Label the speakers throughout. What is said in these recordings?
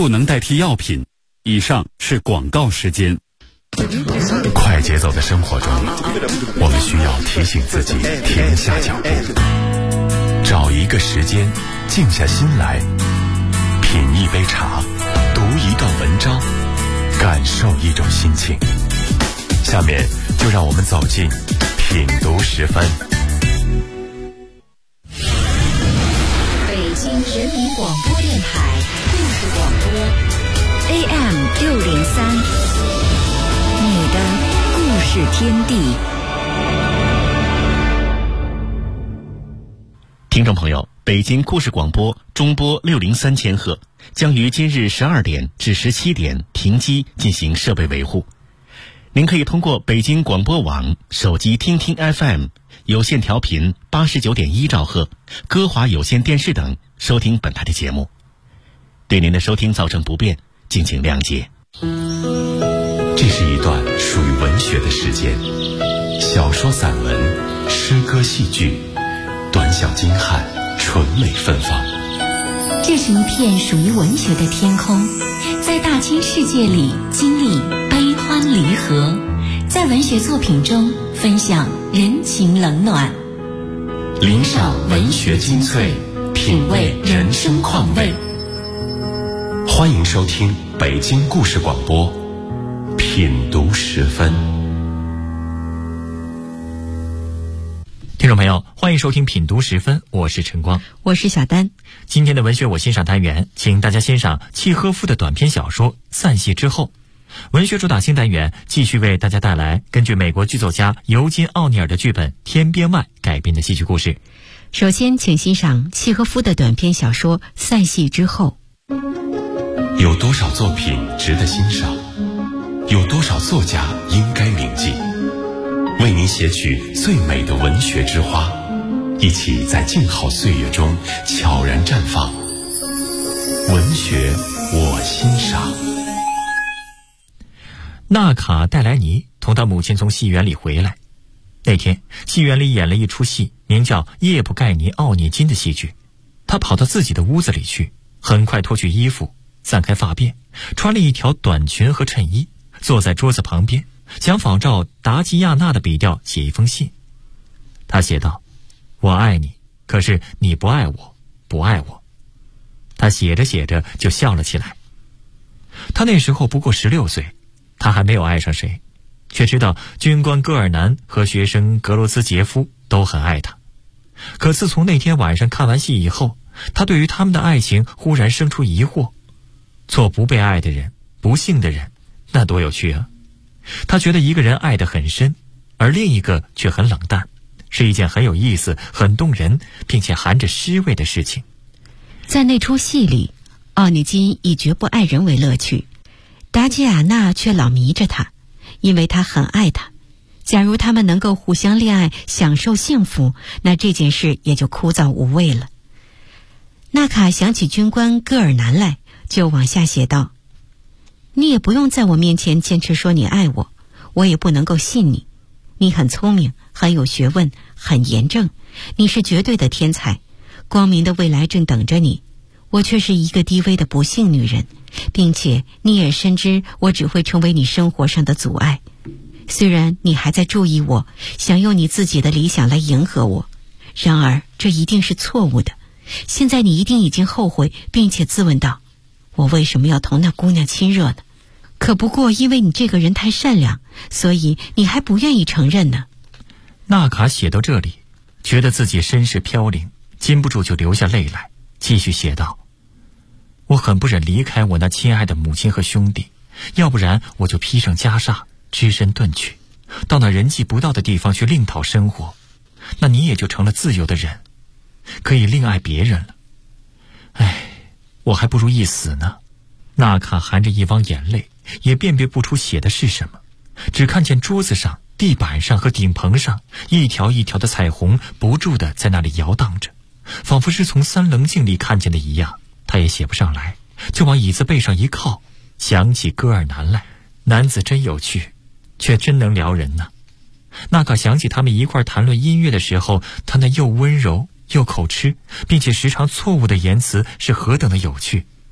Speaker 1: 不能代替药品。以上是广告时间。
Speaker 2: 快节奏的生活中，我们需要提醒自己停下脚步，找一个时间静下心来，品一杯茶，读一段文章，感受一种心情。下面就让我们走进品读10分。
Speaker 3: 北京人民广播电台故事广播 AM603，你的故事天地。
Speaker 4: 听众朋友，北京故事广播中波603千赫将于今日12点至17点停机进行设备维护。您可以通过北京广播网、手机听听 FM、有线调频89.1兆赫、歌华有线电视等收听本台的节目。对您的收听造成不便，敬请谅解。
Speaker 2: 这是一段属于文学的时间，小说、散文、诗歌、戏剧，短小精悍，纯美芬芳。
Speaker 3: 这是一片属于文学的天空，在大千世界里经历悲欢离合，在文学作品中分享人情冷暖，
Speaker 2: 领赏文学精粹，品味人生况味。欢迎收听北京故事广播品读10分。
Speaker 5: 听众朋友，欢迎收听品读10分，我是陈光，
Speaker 3: 我是小丹。
Speaker 5: 今天的文学我欣赏单元，请大家欣赏契诃夫的短篇小说《散戏之后》。文学主打新单元继续为大家带来根据美国剧作家尤金·奥尼尔的剧本《天边外》改编的戏剧故事。
Speaker 3: 首先请欣赏契诃夫的短篇小说《散戏之后》。
Speaker 2: 有多少作品值得欣赏？有多少作家应该铭记？为您写取最美的文学之花，一起在静好岁月中悄然绽放。文学我欣赏。
Speaker 5: 纳卡·戴莱尼同他母亲从戏园里回来，那天戏园里演了一出戏，名叫《叶普盖尼奥涅金》的戏剧。他跑到自己的屋子里去，很快脱去衣服，散开发辫，穿了一条短裙和衬衣，坐在桌子旁边，想仿照达吉亚纳的笔调写一封信。他写道：我爱你，可是你不爱我，不爱我。他写着写着就笑了起来。他那时候不过16岁，他还没有爱上谁，却知道军官戈尔南和学生格罗兹杰夫都很爱他。可自从那天晚上看完戏以后，他对于他们的爱情忽然生出疑惑。做不被爱的人，不幸的人，那多有趣啊！他觉得一个人爱得很深，而另一个却很冷淡，是一件很有意思、很动人，并且含着诗味的事情。
Speaker 3: 在那出戏里，奥涅金以绝不爱人为乐趣，达吉亚纳却老迷着他，因为他很爱他。假如他们能够互相恋爱，享受幸福，那这件事也就枯燥无味了。纳卡想起军官戈尔南来，就往下写道：你也不用在我面前坚持说你爱我，我也不能够信你。你很聪明，很有学问，很严正，你是绝对的天才，光明的未来正等着你。我却是一个低微的不幸女人，并且你也深知我只会成为你生活上的阻碍。虽然你还在注意我，想用你自己的理想来迎合我，然而这一定是错误的。现在你一定已经后悔，并且自问道：我为什么要同那姑娘亲热呢？可不过因为你这个人太善良，所以你还不愿意承认呢。
Speaker 5: 纳卡写到这里，觉得自己身世飘零，禁不住就流下泪来，继续写道：我很不忍离开我那亲爱的母亲和兄弟，要不然我就披上袈裟，只身遁去，到那人迹不到的地方去另讨生活，那你也就成了自由的人，可以另爱别人了。唉，我还不如一死呢。纳卡含着一汪眼泪，也辨别不出写的是什么，只看见桌子上、地板上和顶棚上一条一条的彩虹不住地在那里摇荡着，仿佛是从三棱镜里看见的一样。他也写不上来，就往椅子背上一靠，想起戈尔南来。男子真有趣，却真能撩人呢。纳卡想起他们一块谈论音乐的时候，他那又温柔又口吃，并且时常错误的言辞是何等的有趣。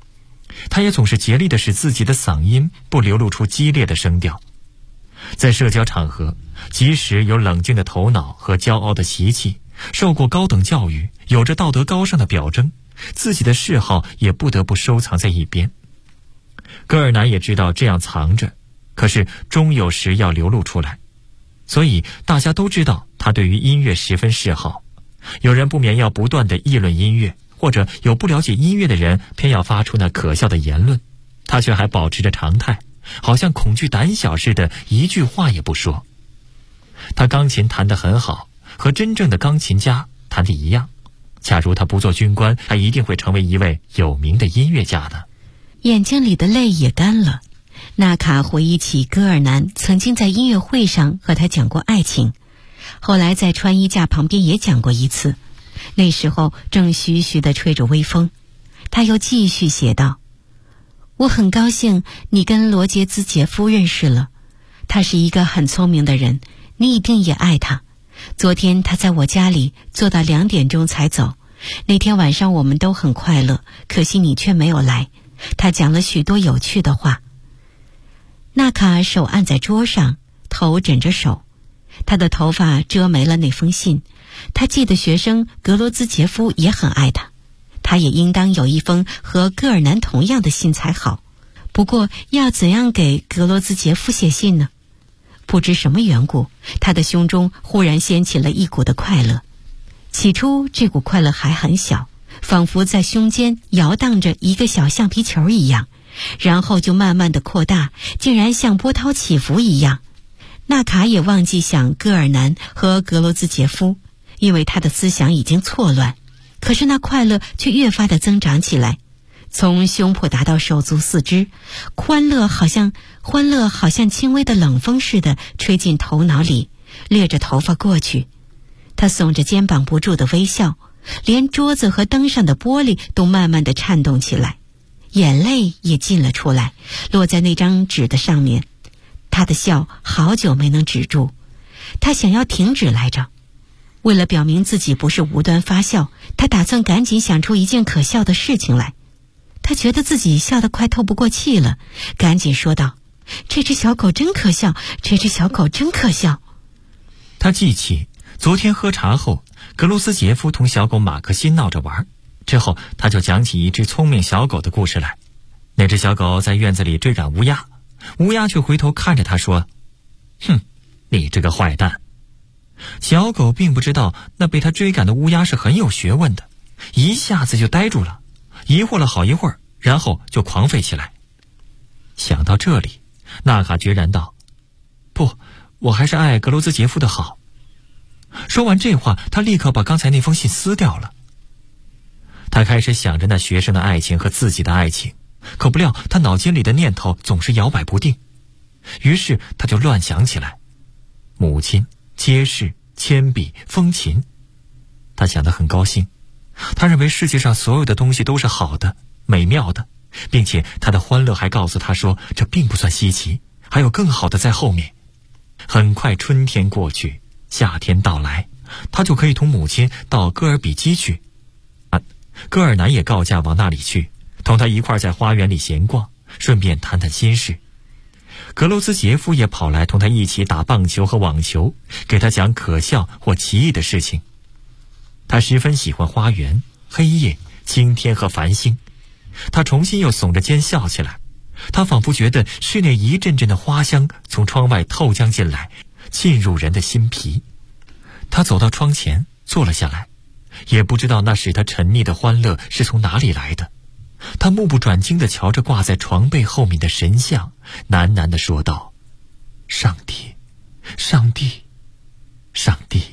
Speaker 5: 他也总是竭力地使自己的嗓音不流露出激烈的声调。在社交场合，即使有冷静的头脑和骄傲的习气，受过高等教育，有着道德高尚的表征，自己的嗜好也不得不收藏在一边。戈尔南也知道这样藏着，可是终有时要流露出来，所以大家都知道他对于音乐十分嗜好。有人不免要不断地议论音乐，或者有不了解音乐的人偏要发出那可笑的言论，他却还保持着常态，好像恐惧胆小似的，一句话也不说。他钢琴弹得很好，和真正的钢琴家弹得一样。假如他不做军官，他一定会成为一位有名的音乐家的。
Speaker 3: 眼睛里的泪也干了。纳卡回忆起戈尔南曾经在音乐会上和他讲过爱情，后来在穿衣架旁边也讲过一次，那时候正徐徐地吹着微风。他又继续写道：我很高兴你跟罗杰兹杰夫认识了，他是一个很聪明的人，你一定也爱他。昨天他在我家里坐到2点钟才走，那天晚上我们都很快乐，可惜你却没有来。他讲了许多有趣的话。纳卡手按在桌上，头枕着手，他的头发遮没了那封信。他记得学生格罗兹杰夫也很爱他，他也应当有一封和戈尔南同样的信才好。不过要怎样给格罗兹杰夫写信呢？不知什么缘故，他的胸中忽然掀起了一股的快乐。起初这股快乐还很小，仿佛在胸间摇荡着一个小橡皮球一样，然后就慢慢的扩大，竟然像波涛起伏一样。纳卡也忘记想戈尔南和格罗兹杰夫，因为他的思想已经错乱，可是那快乐却越发的增长起来，从胸脯达到手足四肢，欢乐好像轻微的冷风似的吹进头脑里，掠着头发过去。他耸着肩膀不住的微笑，连桌子和灯上的玻璃都慢慢的颤动起来，眼泪也进了出来，落在那张纸的上面。他的笑好久没能止住，他想要停止来着。为了表明自己不是无端发笑，他打算赶紧想出一件可笑的事情来。他觉得自己笑得快透不过气了，赶紧说道：这只小狗真可笑，这只小狗真可笑。
Speaker 5: 他记起昨天喝茶后，格罗斯杰夫同小狗马克辛闹着玩，之后他就讲起一只聪明小狗的故事来。那只小狗在院子里追赶乌鸦，乌鸦却回头看着他说：哼，你这个坏蛋。小狗并不知道那被他追赶的乌鸦是很有学问的，一下子就呆住了，疑惑了好一会儿，然后就狂吠起来。想到这里，纳卡决然道：不，我还是爱格罗兹杰夫的好。说完这话，他立刻把刚才那封信撕掉了。他开始想着那学生的爱情和自己的爱情，可不料他脑筋里的念头总是摇摆不定，于是他就乱想起来：母亲、街市、铅笔、风琴。他想得很高兴，他认为世界上所有的东西都是好的、美妙的，并且他的欢乐还告诉他说，这并不算稀奇，还有更好的在后面。很快春天过去，夏天到来，他就可以同母亲到戈尔比基去。戈尔南也告假往那里去，同他一块在花园里闲逛，顺便谈谈心事。格罗兹杰夫也跑来同他一起打棒球和网球，给他讲可笑或奇异的事情。他十分喜欢花园、黑夜、晴天和繁星。他重新又耸着肩笑起来，他仿佛觉得室内一阵阵的花香从窗外透将进来，沁入人的心脾。他走到窗前坐了下来，也不知道那使他沉溺的欢乐是从哪里来的。他目不转睛地瞧着挂在床背后面的神像，喃喃地说道：上帝，上帝，上帝。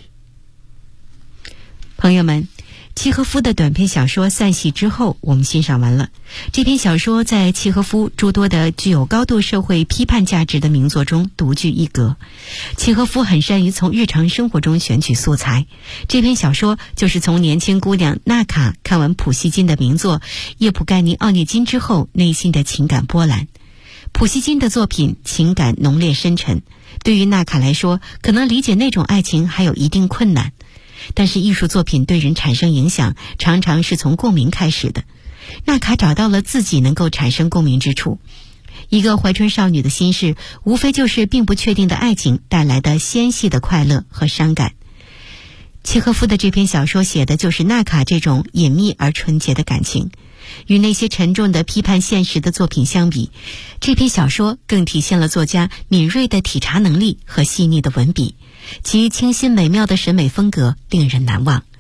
Speaker 3: 朋友们，契诃夫的短篇小说《散戏》之后，我们欣赏完了。这篇小说在契诃夫诸多的具有高度社会批判价值的名作中独具一格。契诃夫很善于从日常生活中选取素材，这篇小说就是从年轻姑娘娜卡看完普希金的名作《叶普盖尼奥涅金》之后内心的情感波澜。普希金的作品情感浓烈深沉，对于娜卡来说，可能理解那种爱情还有一定困难。但是艺术作品对人产生影响，常常是从共鸣开始的。 纳卡找到了自己能够产生共鸣之处。一个怀春少女的心事，无非就是并不确定的爱情带来的纤细的快乐和伤感。契诃夫的这篇小说写的就是纳卡这种隐秘而纯洁的感情。与那些沉重的批判现实的作品相比，这篇小说更体现了作家敏锐的体察能力和细腻的文笔，其清新美妙的审美风格令人难忘。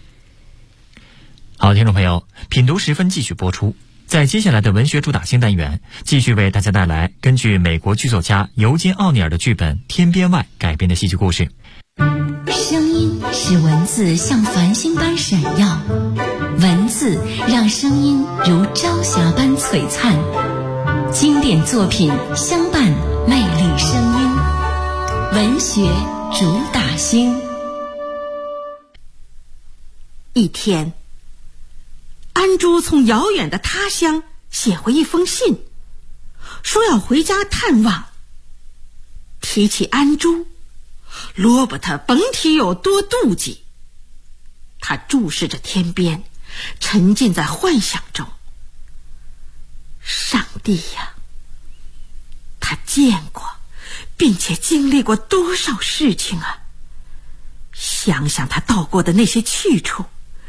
Speaker 5: 好，听众朋友，品读时分继续播出。在接下来的文学主打新单元，继续为大家带来根据美国剧作家尤金·奥尼尔的剧本《天边外》改编的戏剧故事。
Speaker 6: 声音使文字像繁星般闪耀，文字让声音如朝霞般璀璨。经典作品相伴，魅力声音，文学主打星。
Speaker 7: 一天，安珠从遥远的他乡写回一封信，说要回家探望。提起安珠，罗伯特甭提有多妒忌。他注视着天边，沉浸在幻想中。上帝呀，他见过并且经历过多少事情啊！想想他到过的那些去处，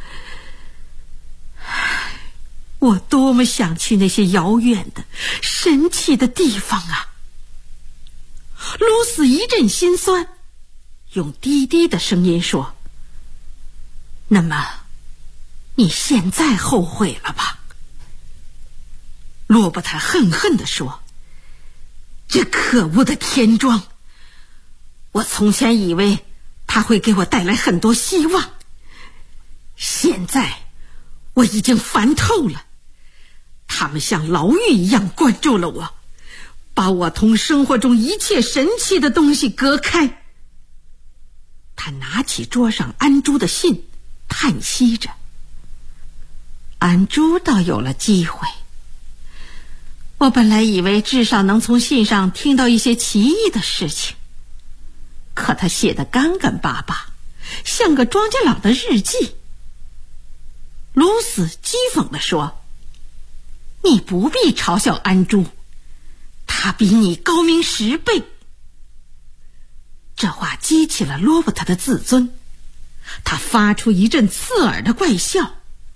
Speaker 7: 我多么想去那些遥远的神奇的地方啊！露丝一阵心酸，用低低的声音说：那么你现在后悔了吧？罗伯特恨恨地说：这可恶的田庄，我从前以为它会给我带来很多希望，现在我已经烦透了。他们像牢狱一样关住了我，把我同生活中一切神奇的东西隔开。他拿起桌上安珠的信，叹息着。安珠倒有了机会，我本来以为至少能从信上听到一些奇异的事情，可他写得干干巴巴，像个庄稼佬的日记。露丝讥讽地说：你不必嘲笑安珠，他比你高明10倍。这话激起了罗伯特的自尊，他发出一阵刺耳的怪笑。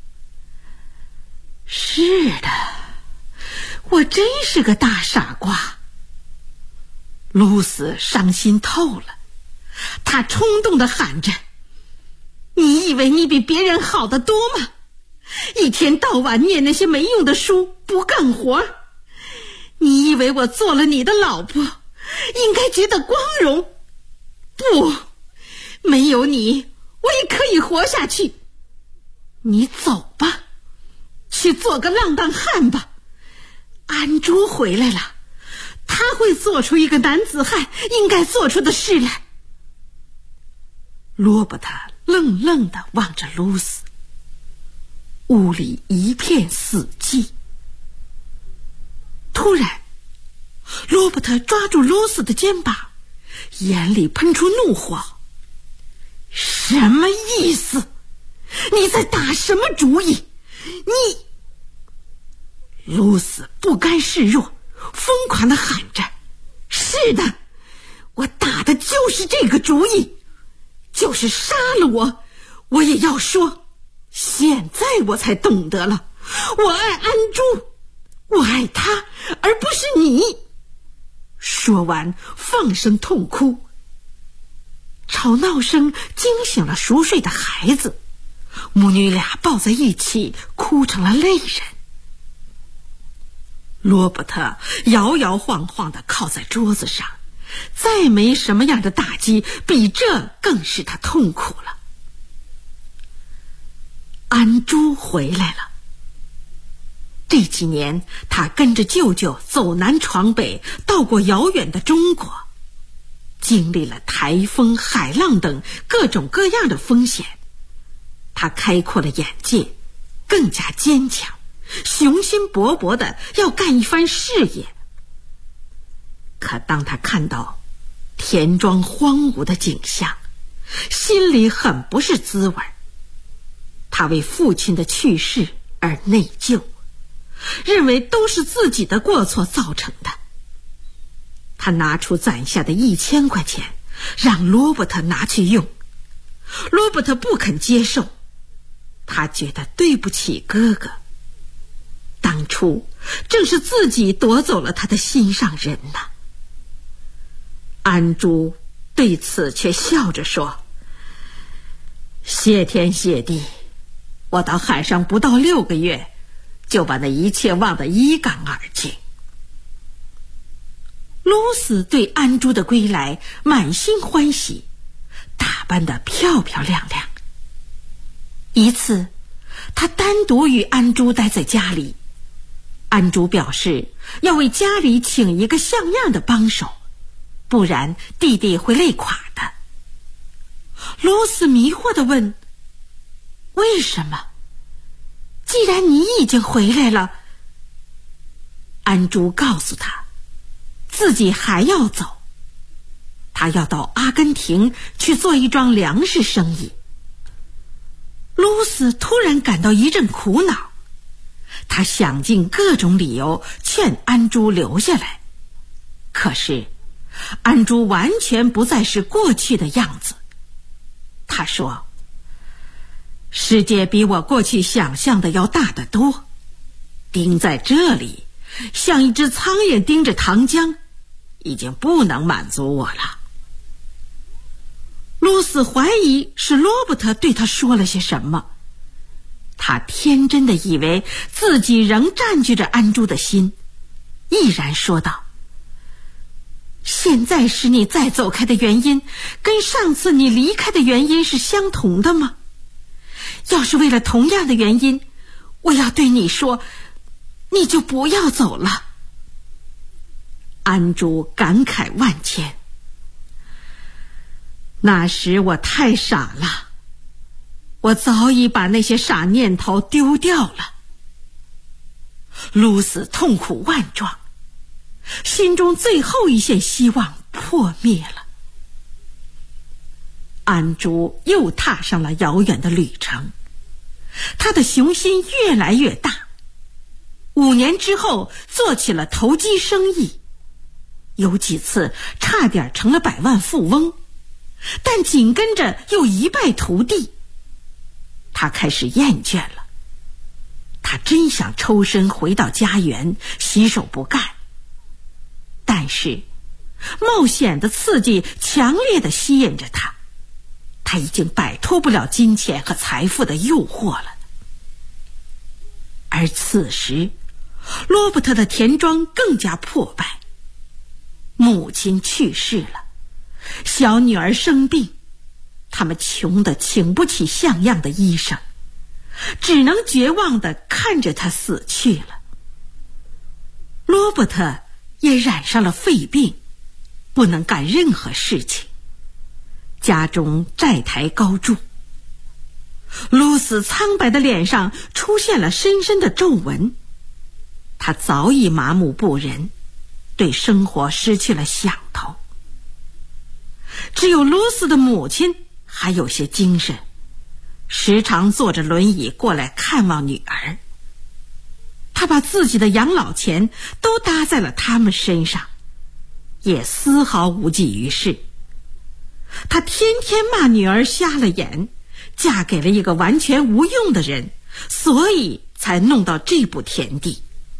Speaker 7: 是的，我真是个大傻瓜。露丝伤心透了，她冲动地喊着：你以为你比别人好得多吗？一天到晚念那些没用的书，不干活。你以为我做了你的老婆，应该觉得光荣？不，没有你，我也可以活下去。你走吧，去做个浪荡汉吧。安珠回来了，他会做出一个男子汉应该做出的事来。罗伯特愣愣地望着露丝，屋里一片死寂。突然，罗伯特抓住露丝的肩膀，眼里喷出怒火。什么意思？你在打什么主意？露丝不甘示弱，疯狂地喊着：是的，我打的就是这个主意，就是杀了我也要说，现在我才懂得了，我爱安珠，我爱她，而不是你。说完放声痛哭，吵闹声惊醒了熟睡的孩子，母女俩抱在一起哭成了泪人。罗伯特摇摇晃晃地靠在桌子上，再没什么样的打击比这更使他痛苦了。安珠回来了。这几年他跟着舅舅走南闯北，到过遥远的中国，经历了台风、海浪等各种各样的风险。他开阔了眼界，更加坚强，雄心勃勃的要干一番事业。可当他看到田庄荒芜的景象，心里很不是滋味。他为父亲的去世而内疚， 认为都是自己的过错造成的。他拿出攒下的1000块钱，让罗伯特拿去用。罗伯特不肯接受，他觉得对不起哥哥。当初正是自己夺走了他的心上人呐。安珠对此却笑着说：谢天谢地，我到海上不到6个月，就把那一切忘得一干二净。露丝对安珠的归来满心欢喜，打扮得漂漂亮亮。一次，他单独与安珠待在家里，安珠表示要为家里请一个像样的帮手，不然弟弟会累垮的。露丝迷惑地问：为什么？既然你已经回来了。安珠告诉他，自己还要走，他要到阿根廷去做一桩粮食生意。露丝突然感到一阵苦恼，他想尽各种理由劝安珠留下来，可是安珠完全不再是过去的样子。他说：世界比我过去想象的要大得多，盯在这里像一只苍蝇盯着糖浆，已经不能满足我了。露丝怀疑是罗伯特对他说了些什么，他天真的以为自己仍占据着安珠的心，毅然说道：现在使你再走开的原因，跟上次你离开的原因是相同的吗？要是为了同样的原因，我要对你说，你就不要走了。安珠感慨万千。那时我太傻了，我早已把那些傻念头丢掉了。露丝痛苦万状，心中最后一线希望破灭了。安珠又踏上了遥远的旅程，他的雄心越来越大。5年之后做起了投机生意，有几次差点成了百万富翁，但紧跟着又一败涂地。他开始厌倦了，他真想抽身回到家园，洗手不干。但是冒险的刺激强烈地吸引着他，他已经摆脱不了金钱和财富的诱惑了。而此时罗伯特的田庄更加破败，母亲去世了，小女儿生病，他们穷得请不起像样的医生，只能绝望地看着他死去了。罗伯特也染上了肺病，不能干任何事情，家中债台高筑。露丝苍白的脸上出现了深深的皱纹，他早已麻木不仁，对生活失去了想头。只有露丝的母亲还有些精神，时常坐着轮椅过来看望女儿。他把自己的养老钱都搭在了他们身上，也丝毫无济于事。他天天骂女儿瞎了眼，嫁给了一个完全无用的人，所以才弄到这步田地。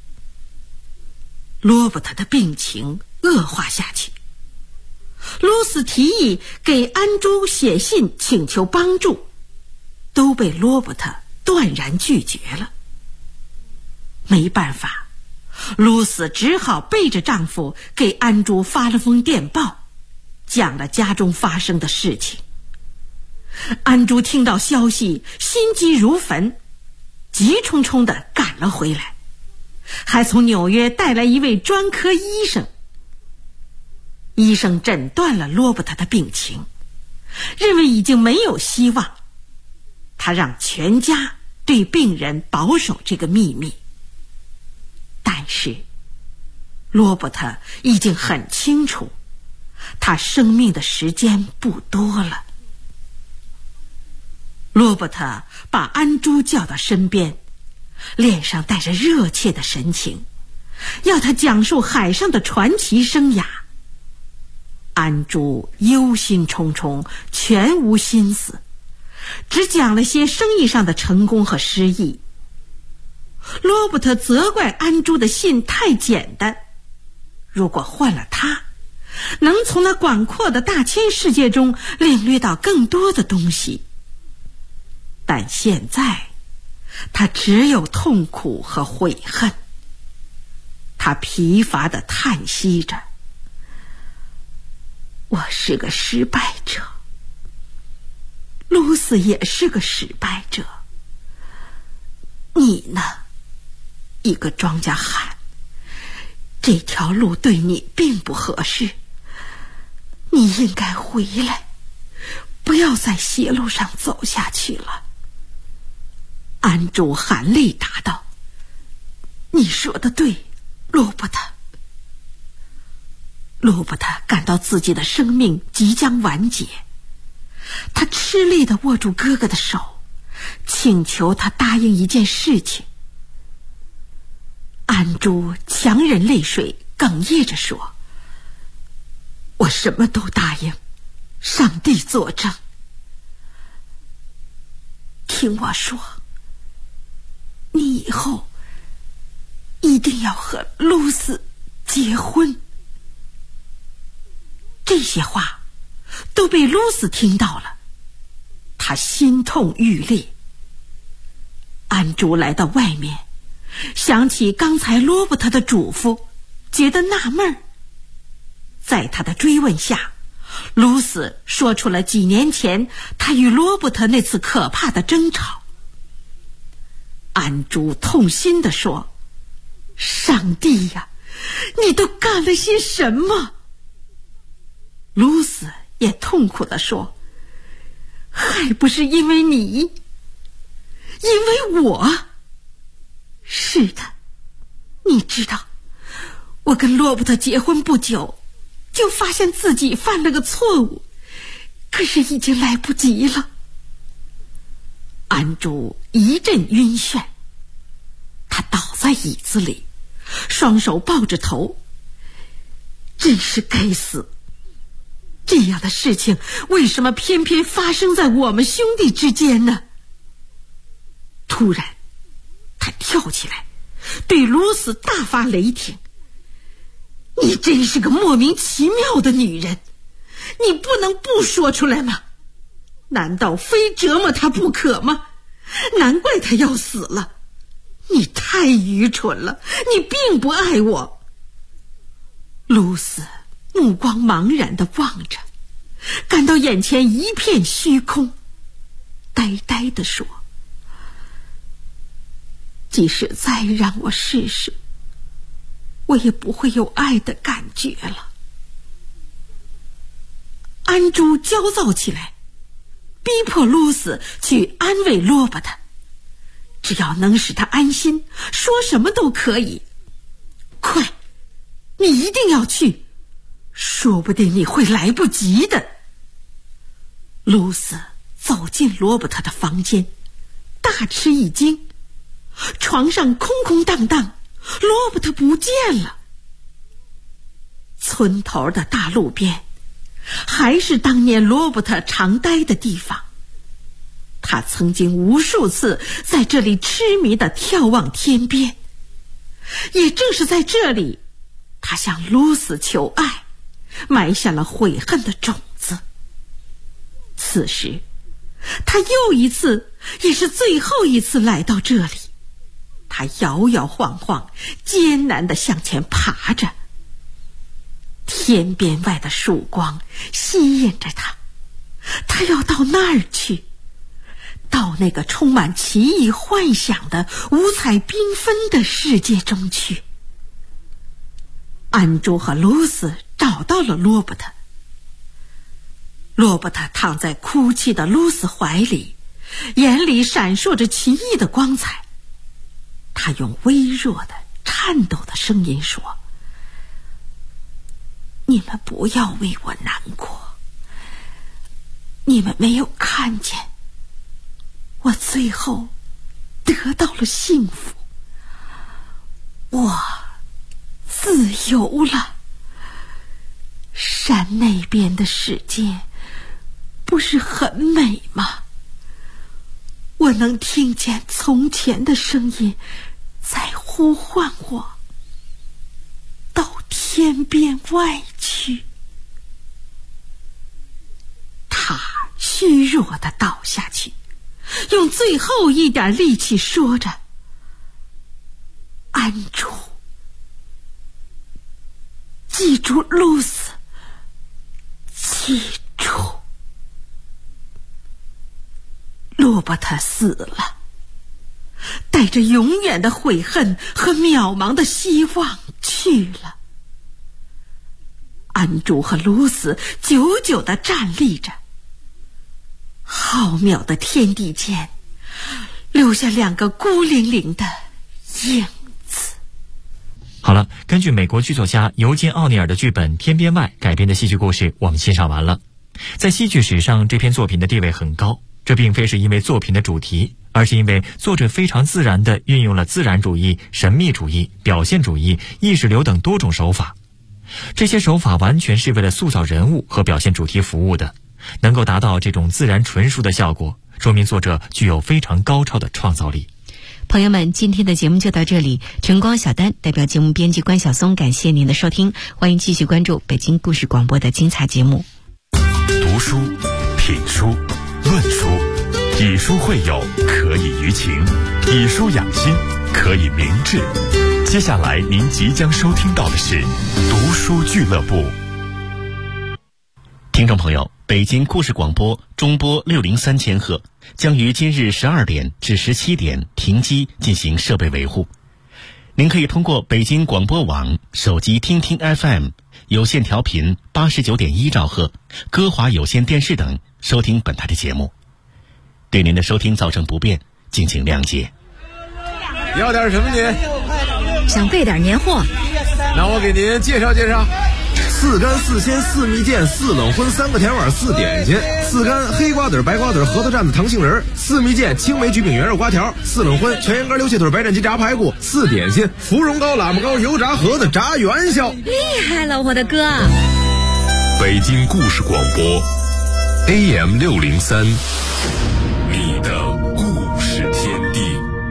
Speaker 7: 罗伯特的病情恶化下去，露丝提议给安珠写信请求帮助，都被罗伯特断然拒绝了。没办法，露丝只好背着丈夫给安珠发了封电报，讲了家中发生的事情。安珠听到消息，心急如焚，急冲冲地赶了回来，还从纽约带来一位专科医生。医生诊断了罗伯特的病情，认为已经没有希望，他让全家对病人保守这个秘密。但是罗伯特已经很清楚，他生命的时间不多了。罗伯特把安珠叫到身边， 脸上带着热切的神情，要他讲述海上的传奇生涯。安珠忧心忡忡，全无心思，只讲了些生意上的成功和失意。罗伯特责怪安珠的信太简单，如果换了他，能从那广阔的大千世界中领略到更多的东西。但现在他只有痛苦和悔恨。他疲乏地叹息着，我是个失败者，露丝也是个失败者，你呢，一个庄稼汉，这条路对你并不合适，你应该回来，不要在邪路上走下去了。安珠含泪答道，你说的对，罗伯特。罗伯特感到自己的生命即将完结，他吃力地握住哥哥的手，请求他答应一件事情。安珠强忍泪水，哽咽着说，我什么都答应，上帝作证。听我说，你以后一定要和露丝结婚。这些话都被露丝听到了，她心痛欲裂。安珠来到外面，想起刚才罗伯特的嘱咐，觉得纳闷。在他的追问下，露丝说出了几年前他与罗伯特那次可怕的争吵。安珠痛心地说，上帝呀，你都干了些什么？露丝也痛苦地说，还不是因为你，因为我。是的，你知道，我跟罗伯特结婚不久，就发现自己犯了个错误，可是已经来不及了。安珠一阵晕眩，他倒在椅子里，双手抱着头，真是该死，这样的事情为什么偏偏发生在我们兄弟之间呢？突然他跳起来，对露丝大发雷霆，你真是个莫名其妙的女人，你不能不说出来吗？难道非折磨她不可吗？难怪她要死了，你太愚蠢了，你并不爱我。露丝目光茫然地望着，感到眼前一片虚空，呆呆地说，即使再让我试试，我也不会有爱的感觉了。安珠焦躁起来，逼迫露丝去安慰罗伯特，只要能使他安心，说什么都可以。快，你一定要去，说不定你会来不及的。露丝走进罗伯特的房间，大吃一惊，床上空空荡荡，罗伯特不见了。村头的大路边还是当年罗伯特常待的地方，他曾经无数次在这里痴迷地眺望天边。也正是在这里，他向露丝求爱，埋下了悔恨的种子。此时他又一次，也是最后一次来到这里，他摇摇晃晃，艰难地向前爬着。天边外的曙光吸引着他，他要到那儿去，到那个充满奇异幻想的五彩缤纷的世界中去。安珠和露丝找到了罗伯特，罗伯特躺在哭泣的露丝怀里，眼里闪烁着奇异的光彩。他用微弱的颤抖的声音说，你们不要为我难过，你们没有看见我最后得到了幸福。 我自由了。山那边的世界不是很美吗？我能听见从前的声音在呼唤我到天边外去。他虚弱地倒下去，用最后一点力气说着：安住，记住露丝，记住。罗伯特死了，带着永远的悔恨和渺茫的希望去了。安珠和露丝久久地站立着，浩渺的天地间留下两个孤零零的影子。
Speaker 5: 好了，根据美国剧作家尤金·奥尼尔的剧本《天边外》改编的戏剧故事我们欣赏完了。在戏剧史上，这篇作品的地位很高，这并非是因为作品的主题，而是因为作者非常自然地运用了自然主义、神秘主义、表现主义、意识流等多种手法。这些手法完全是为了塑造人物和表现主题服务的，能够达到这种自然纯熟的效果，说明作者具有非常高超的创造力。
Speaker 3: 朋友们，今天的节目就到这里。晨光小丹代表节目编辑关晓松，感谢您的收听，欢迎继续关注北京故事广播的精彩节目。
Speaker 2: 读书、品书、论书，以书会友，可以娱情；以书养心，可以明志。接下来您即将收听到的是读书俱乐部。
Speaker 4: 听众朋友，北京故事广播中波603千赫将于今日12点至17点停机进行设备维护。您可以通过北京广播网、手机听听 FM、有线调频89.1兆赫、歌华有线电视等收听本台的节目。对您的收听造成不便，敬请谅解。
Speaker 8: 要点什么您？
Speaker 9: 想备点年货。
Speaker 8: 那我给您介绍介绍。4干4鲜4蜜饯4冷荤3个甜碗4点心，4干黑瓜子白瓜子核桃蘸子糖杏仁，4蜜饯青梅焗饼圆肉瓜条，4冷荤全羊肝溜蟹腿白斩鸡炸排骨，4点心芙蓉糕喇嘛糕油炸盒子炸元宵。
Speaker 9: 厉害了，我的哥！
Speaker 2: 北京故事广播 AM 603，你的故事天地。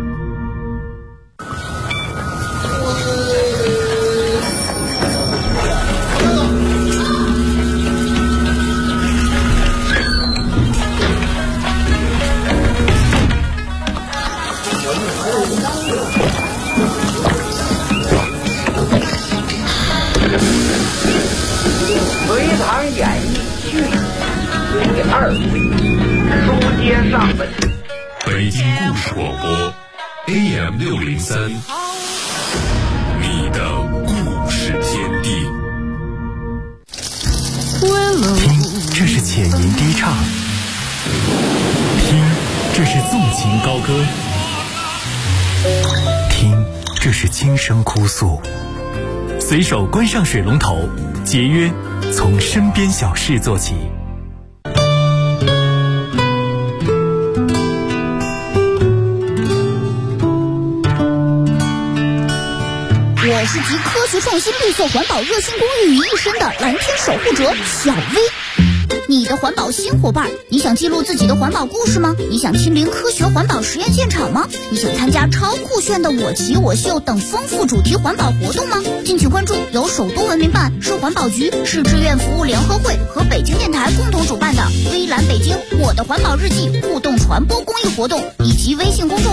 Speaker 10: 隋唐演义续第2回，书接上文。
Speaker 2: 北京故事广播 AM 603，你的故事天地。
Speaker 1: 听，这是浅吟低唱；听，这是纵情高歌；听，这是轻声哭诉。随手关上水龙头，节约从身边小事做起。
Speaker 11: 我是集科学创新、绿色环保、热心公益于一身的蓝天守护者小薇。你的环保新伙伴，你想记录自己的环保故事吗？你想亲临科学环保实验现场吗？你想参加超酷炫的我骑我秀等丰富主题环保活动吗？敬请关注由首都文明办、市环保局、市志愿服务联合会和北京电台共同主办的微蓝北京我的环保日记互动传播公益活动，以及微信公众